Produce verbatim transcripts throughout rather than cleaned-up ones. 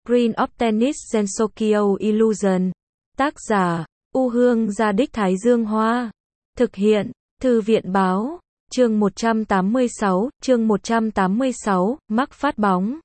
Green of Tennis Gensokyo Illusion. Tác giả, U Hương Gia Đích Thái Dương Hoa. Thực hiện, Thư viện Báo. Chương một trăm tám mươi sáu, chương một trăm tám mươi sáu, mắc phát bóng.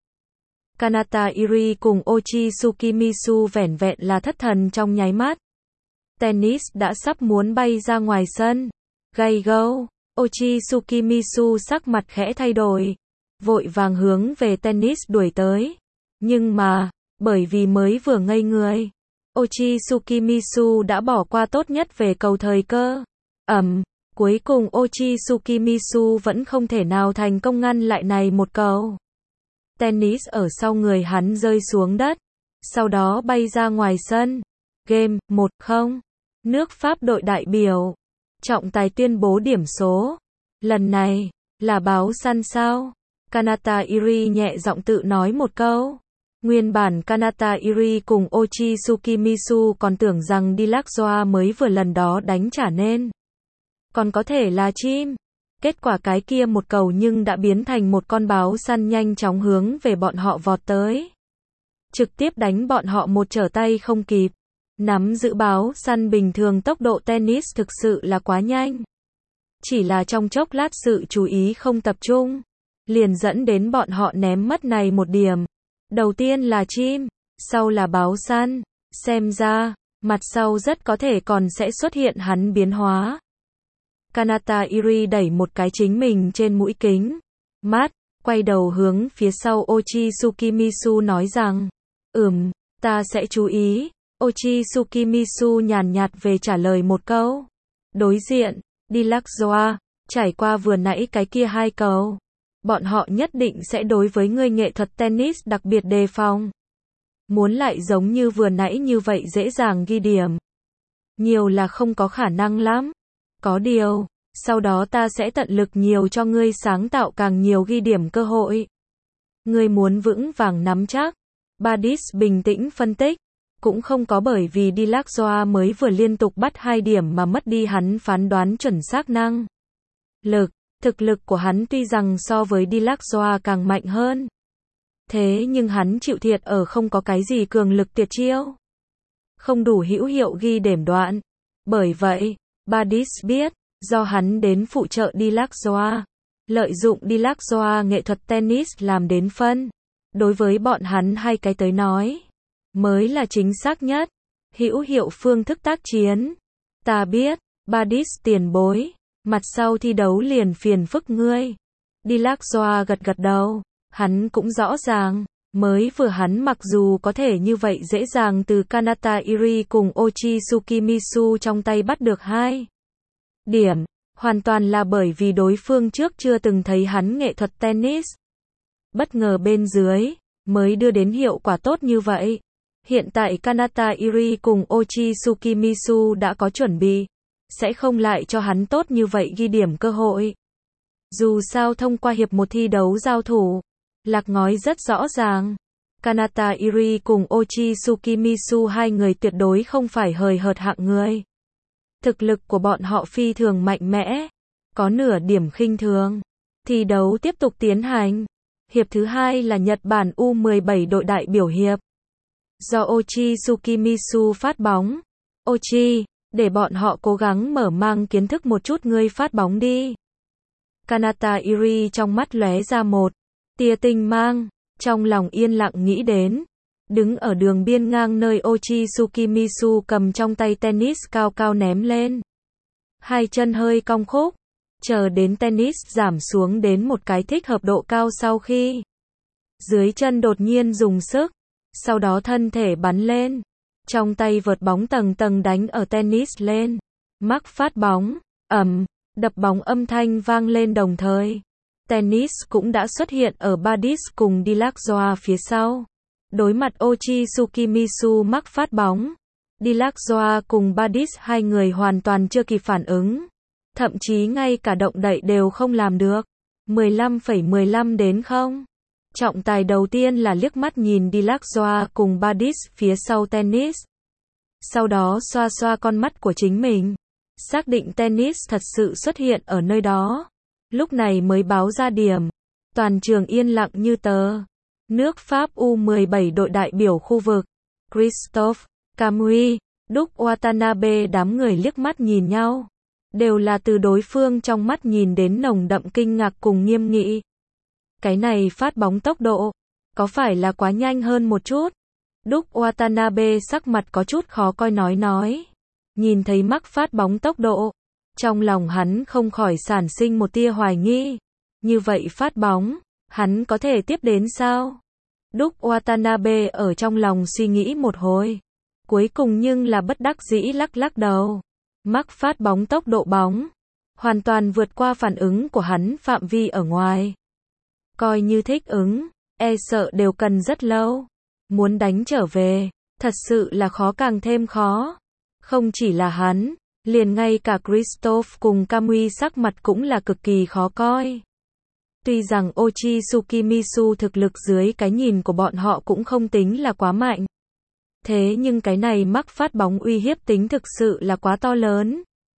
Kanata Iri cùng Ochi Tsukimisu vẻn vẹn là thất thần trong nháy mắt. Tennis đã sắp muốn bay ra ngoài sân. Gay go, Ochi Tsukimisu sắc mặt khẽ thay đổi, vội vàng hướng về tennis đuổi tới. Nhưng mà, bởi vì mới vừa ngây người, Ochi Tsukimisu đã bỏ qua tốt nhất về cầu thời cơ. Ầm, cuối cùng Ochi Tsukimisu vẫn không thể nào thành công ngăn lại này một cầu. Tennis ở sau người hắn rơi xuống đất, sau đó bay ra ngoài sân. Game, một không. Nước Pháp đội đại biểu. Trọng tài tuyên bố điểm số. Lần này, là báo săn sao? Kanata Iri nhẹ giọng tự nói một câu. Nguyên bản Kanata Iri cùng Ochi Tsukimisu còn tưởng rằng Dillashaw mới vừa lần đó đánh trả nên còn có thể là chim. Kết quả cái kia một cầu nhưng đã biến thành một con báo săn nhanh chóng hướng về bọn họ vọt tới. Trực tiếp đánh bọn họ một trở tay không kịp. Nắm giữ báo săn bình thường tốc độ tennis thực sự là quá nhanh. Chỉ là trong chốc lát sự chú ý không tập trung, liền dẫn đến bọn họ ném mất này một điểm. Đầu tiên là chim, sau là báo săn. Xem ra, mặt sau rất có thể còn sẽ xuất hiện hắn biến hóa. Kanata Iri đẩy một cái chính mình trên mũi kính mắt, quay đầu hướng phía sau Ochi Tsukimisu nói rằng, ừm, ta sẽ chú ý. Ochi Tsukimisu nhàn nhạt về trả lời một câu. Đối diện, Dillashaw, trải qua vừa nãy cái kia hai cầu, bọn họ nhất định sẽ đối với người nghệ thuật tennis đặc biệt đề phòng. Muốn lại giống như vừa nãy như vậy dễ dàng ghi điểm, nhiều là không có khả năng lắm. Có điều, sau đó ta sẽ tận lực nhiều cho ngươi sáng tạo càng nhiều ghi điểm cơ hội. Ngươi muốn vững vàng nắm chắc. Badis bình tĩnh phân tích. Cũng không có bởi vì Dillashaw mới vừa liên tục bắt hai điểm mà mất đi hắn phán đoán chuẩn xác năng lực. Thực lực của hắn tuy rằng so với Dillashaw càng mạnh hơn, thế nhưng hắn chịu thiệt ở không có cái gì cường lực tuyệt chiêu, không đủ hữu hiệu ghi điểm đoạn. Bởi vậy, Badis biết, do hắn đến phụ trợ Dillashaw, lợi dụng Dillashaw nghệ thuật tennis làm đến phân. Đối với bọn hắn hai cái tới nói, mới là chính xác nhất, hữu hiệu phương thức tác chiến. Ta biết, Badis tiền bối, mặt sau thi đấu liền phiền phức ngươi. Dillashaw gật gật đầu, hắn cũng rõ ràng, mới vừa hắn mặc dù có thể như vậy dễ dàng từ Kanata Iri cùng Ochi Tsukimisu trong tay bắt được hai điểm, hoàn toàn là bởi vì đối phương trước chưa từng thấy hắn nghệ thuật tennis. Bất ngờ bên dưới, mới đưa đến hiệu quả tốt như vậy. Hiện tại Kanata Iri cùng Ochi Tsukimisu đã có chuẩn bị, sẽ không lại cho hắn tốt như vậy ghi điểm cơ hội. Dù sao thông qua hiệp một thi đấu giao thủ, lạc ngói rất rõ ràng. Kanata Iri cùng Ochi Tsukimisu hai người tuyệt đối không phải hời hợt hạng người. Thực lực của bọn họ phi thường mạnh mẽ, có nửa điểm khinh thường. Thi đấu tiếp tục tiến hành. Hiệp thứ hai là Nhật Bản U mười bảy đội đại biểu hiệp. Do Ochi Tsukimisu phát bóng. Ochi, để bọn họ cố gắng mở mang kiến thức một chút ngươi phát bóng đi. Kanata Iri trong mắt lóe ra một tia tinh mang, trong lòng yên lặng nghĩ đến. Đứng ở đường biên ngang nơi Ochi Tsukimisu cầm trong tay tennis cao cao ném lên. Hai chân hơi cong khúc, chờ đến tennis giảm xuống đến một cái thích hợp độ cao sau khi dưới chân đột nhiên dùng sức, sau đó thân thể bắn lên, trong tay vợt bóng tầng tầng đánh ở tennis lên, mắc phát bóng, ầm, đập bóng âm thanh vang lên đồng thời. Tennis cũng đã xuất hiện ở Badis cùng Dillashaw phía sau. Đối mặt Ochi Tsukimisu mắc phát bóng, Dillashaw cùng Badis hai người hoàn toàn chưa kịp phản ứng, thậm chí ngay cả động đậy đều không làm được. mười lăm phẩy mười lăm đến không. Trọng tài đầu tiên là liếc mắt nhìn Dillashaw cùng Badis phía sau tennis. Sau đó xoa xoa con mắt của chính mình, xác định tennis thật sự xuất hiện ở nơi đó. Lúc này mới báo ra điểm. Toàn trường yên lặng như tờ. Nước Pháp U mười bảy đội đại biểu khu vực. Christophe, Camus, Đúc Watanabe đám người liếc mắt nhìn nhau. Đều là từ đối phương trong mắt nhìn đến nồng đậm kinh ngạc cùng nghiêm nghị. Cái này phát bóng tốc độ, có phải là quá nhanh hơn một chút? Đúc Watanabe sắc mặt có chút khó coi nói nói. Nhìn thấy mắc phát bóng tốc độ, trong lòng hắn không khỏi sản sinh một tia hoài nghi. Như vậy phát bóng, hắn có thể tiếp đến sao? Đúc Watanabe ở trong lòng suy nghĩ một hồi. Cuối cùng nhưng là bất đắc dĩ lắc lắc đầu. Mắc phát bóng tốc độ bóng, hoàn toàn vượt qua phản ứng của hắn phạm vi ở ngoài. Coi như thích ứng, e sợ đều cần rất lâu. Muốn đánh trở về, thật sự là khó càng thêm khó. Không chỉ là hắn, liền ngay cả Christophe cùng Camus sắc mặt cũng là cực kỳ khó coi. Tuy rằng Ochi Tsukimisu thực lực dưới cái nhìn của bọn họ cũng không tính là quá mạnh. Thế nhưng cái này mắc phát bóng uy hiếp tính thực sự là quá to lớn.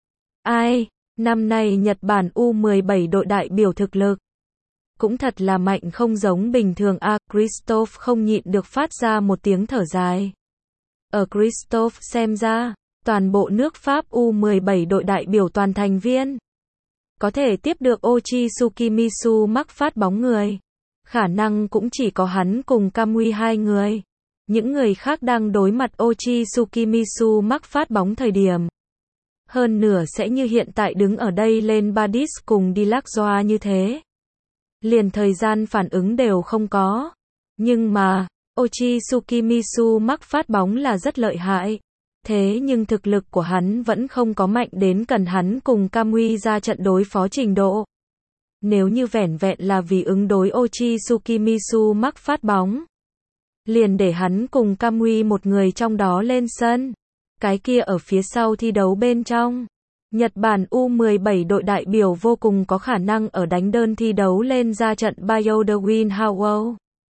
Ai, năm nay Nhật Bản U mười bảy đội đại biểu thực lực cũng thật là mạnh không giống bình thường a. À, Christophe không nhịn được phát ra một tiếng thở dài. Ở Christophe xem ra, toàn bộ nước Pháp U mười bảy đội đại biểu toàn thành viên có thể tiếp được Ochi Tsukimisu mắc phát bóng người. Khả năng cũng chỉ có hắn cùng Camus hai người. Những người khác đang đối mặt Ochi Tsukimisu mắc phát bóng thời điểm. Hơn nửa sẽ như hiện tại đứng ở đây lên Badis cùng Delacroix như thế. Liền thời gian phản ứng đều không có. Nhưng mà, Ochi Tsukimisu mắc phát bóng là rất lợi hại. Thế nhưng thực lực của hắn vẫn không có mạnh đến cần hắn cùng Camus ra trận đối phó trình độ. Nếu như vẻn vẹn là vì ứng đối Ochi Tsukimisu mắc phát bóng, liền để hắn cùng Camus một người trong đó lên sân. Cái kia ở phía sau thi đấu bên trong. Nhật Bản U mười bảy đội đại biểu vô cùng có khả năng ở đánh đơn thi đấu lên ra trận Bayo de Winhao,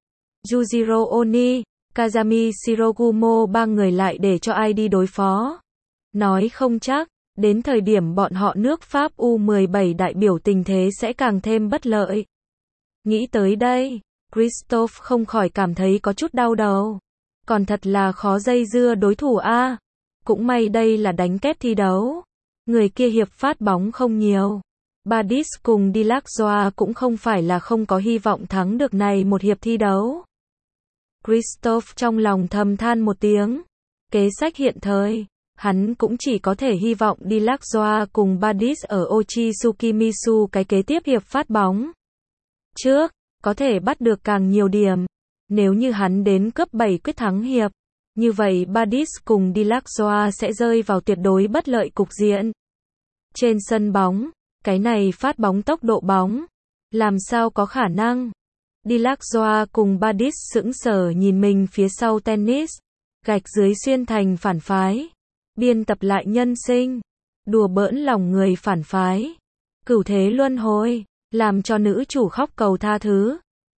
Yujiro Oni, Kazami Shirogumo ba người lại để cho ai đi đối phó. Nói không chắc, đến thời điểm bọn họ nước Pháp U mười bảy đại biểu tình thế sẽ càng thêm bất lợi. Nghĩ tới đây, Christophe không khỏi cảm thấy có chút đau đầu. Còn thật là khó dây dưa đối thủ a. Cũng may đây là đánh kép thi đấu. Người kia hiệp phát bóng không nhiều. Badis cùng Delacroix cũng không phải là không có hy vọng thắng được này một hiệp thi đấu. Christophe trong lòng thầm than một tiếng. Kế sách hiện thời, hắn cũng chỉ có thể hy vọng Delacroix cùng Badis ở Ochi Tsukimisu cái kế tiếp hiệp phát bóng trước, có thể bắt được càng nhiều điểm. Nếu như hắn đến cấp bảy quyết thắng hiệp, như vậy Badis cùng Delacroix sẽ rơi vào tuyệt đối bất lợi cục diện. Trên sân bóng, cái này phát bóng tốc độ bóng, làm sao có khả năng? Delacroix cùng Badis sững sờ nhìn mình phía sau tennis, gạch dưới xuyên thành phản phái, biên tập lại nhân sinh, đùa bỡn lòng người phản phái, cửu thế luân hồi, làm cho nữ chủ khóc cầu tha thứ.